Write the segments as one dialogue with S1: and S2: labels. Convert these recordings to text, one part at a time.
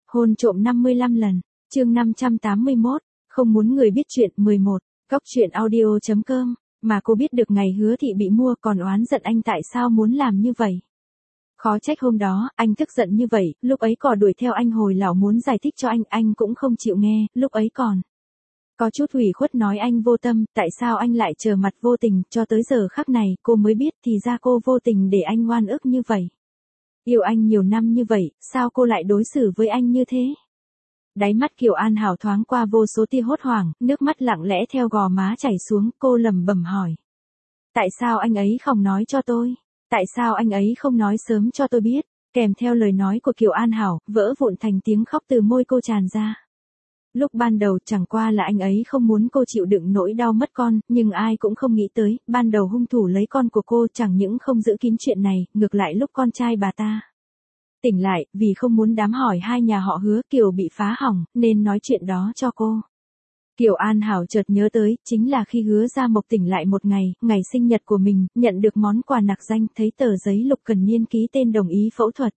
S1: Hôn trộm 55 lần, chương 581, không muốn người biết chuyện 11, góc chuyện audio.com, mà cô biết được ngày Hứa Thị bị mua còn oán giận anh tại sao muốn làm như vậy. Khó trách hôm đó, anh tức giận như vậy, lúc ấy cò đuổi theo anh hồi lão muốn giải thích cho anh cũng không chịu nghe, lúc ấy còn có chút ủy khuất nói anh vô tâm, tại sao anh lại trở mặt vô tình, cho tới giờ khắc này, cô mới biết thì ra cô vô tình để anh oan ức như vậy. Yêu anh nhiều năm như vậy, sao cô lại đối xử với anh như thế? Đáy mắt Kiều An Hảo thoáng qua vô số tia hốt hoảng, nước mắt lặng lẽ theo gò má chảy xuống, cô lẩm bẩm hỏi. Tại sao anh ấy không nói cho tôi? Tại sao anh ấy không nói sớm cho tôi biết? Kèm theo lời nói của Kiều An Hảo, vỡ vụn thành tiếng khóc từ môi cô tràn ra. Lúc ban đầu chẳng qua là anh ấy không muốn cô chịu đựng nỗi đau mất con, nhưng ai cũng không nghĩ tới, ban đầu hung thủ lấy con của cô chẳng những không giữ kín chuyện này, ngược lại lúc con trai bà ta tỉnh lại, vì không muốn đám hỏi hai nhà họ Hứa Kiều bị phá hỏng, nên nói chuyện đó cho cô. Kiều An Hảo chợt nhớ tới, chính là khi Hứa Gia Mộc tỉnh lại một ngày, ngày sinh nhật của mình, nhận được món quà nặc danh, thấy tờ giấy Lục Cần Niên ký tên đồng ý phẫu thuật.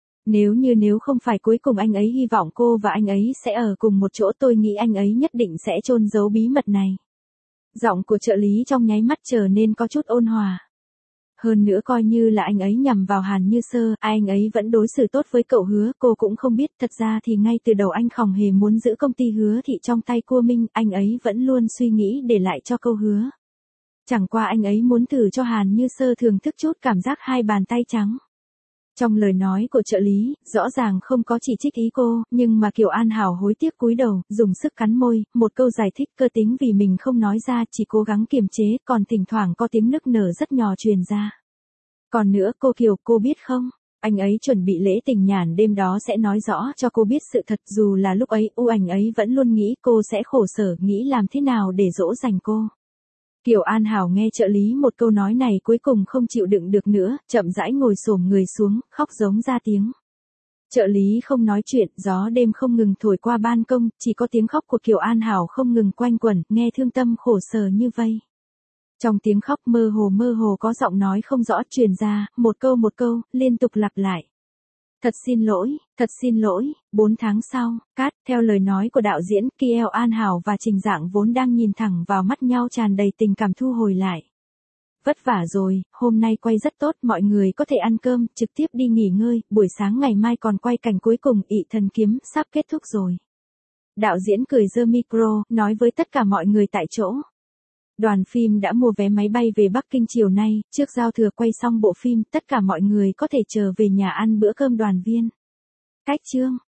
S1: Nếu không phải cuối cùng anh ấy hy vọng cô và anh ấy sẽ ở cùng một chỗ, tôi nghĩ anh ấy nhất định sẽ chôn giấu bí mật này. Giọng của trợ lý trong nháy mắt trở nên có chút ôn hòa. Hơn nữa coi như là anh ấy nhằm vào Hàn Như Sơ, anh ấy vẫn đối xử tốt với cậu Hứa, cô cũng không biết, thật ra thì ngay từ đầu anh không hề muốn giữ công ty Hứa Thị trong tay cô Minh, anh ấy vẫn luôn suy nghĩ để lại cho câu Hứa. Chẳng qua anh ấy muốn thử cho Hàn Như Sơ thưởng thức chút cảm giác hai bàn tay trắng. Trong lời nói của trợ lý, rõ ràng không có chỉ trích ý cô, nhưng mà Kiều An Hảo hối tiếc cúi đầu, dùng sức cắn môi, một câu giải thích cơ tính vì mình không nói ra, chỉ cố gắng kiềm chế, còn thỉnh thoảng có tiếng nức nở rất nhỏ truyền ra. Còn nữa cô Kiều, cô biết không, anh ấy chuẩn bị lễ tình nhàn đêm đó sẽ nói rõ cho cô biết sự thật, dù là lúc ấy anh ấy vẫn luôn nghĩ cô sẽ khổ sở, nghĩ làm thế nào để dỗ dành cô. Kiều An Hảo nghe trợ lý một câu nói này cuối cùng không chịu đựng được nữa, chậm rãi ngồi xổm người xuống, khóc giống ra tiếng. Trợ lý không nói chuyện, gió đêm không ngừng thổi qua ban công, chỉ có tiếng khóc của Kiều An Hảo không ngừng quanh quẩn, nghe thương tâm khổ sở như vây. Trong tiếng khóc mơ hồ có giọng nói không rõ truyền ra, một câu, liên tục lặp lại. Thật xin lỗi, 4 tháng sau, cắt, theo lời nói của đạo diễn, Kiều An Hảo và Trình Dạng vốn đang nhìn thẳng vào mắt nhau tràn đầy tình cảm thu hồi lại. Vất vả rồi, hôm nay quay rất tốt, mọi người có thể ăn cơm, trực tiếp đi nghỉ ngơi, buổi sáng ngày mai còn quay cảnh cuối cùng, Ị Thần Kiếm, sắp kết thúc rồi. Đạo diễn cười giơ micro, nói với tất cả mọi người tại chỗ. Đoàn phim đã mua vé máy bay về Bắc Kinh chiều nay, trước giao thừa quay xong bộ phim, tất cả mọi người có thể trở về nhà ăn bữa cơm đoàn viên. Cách chương.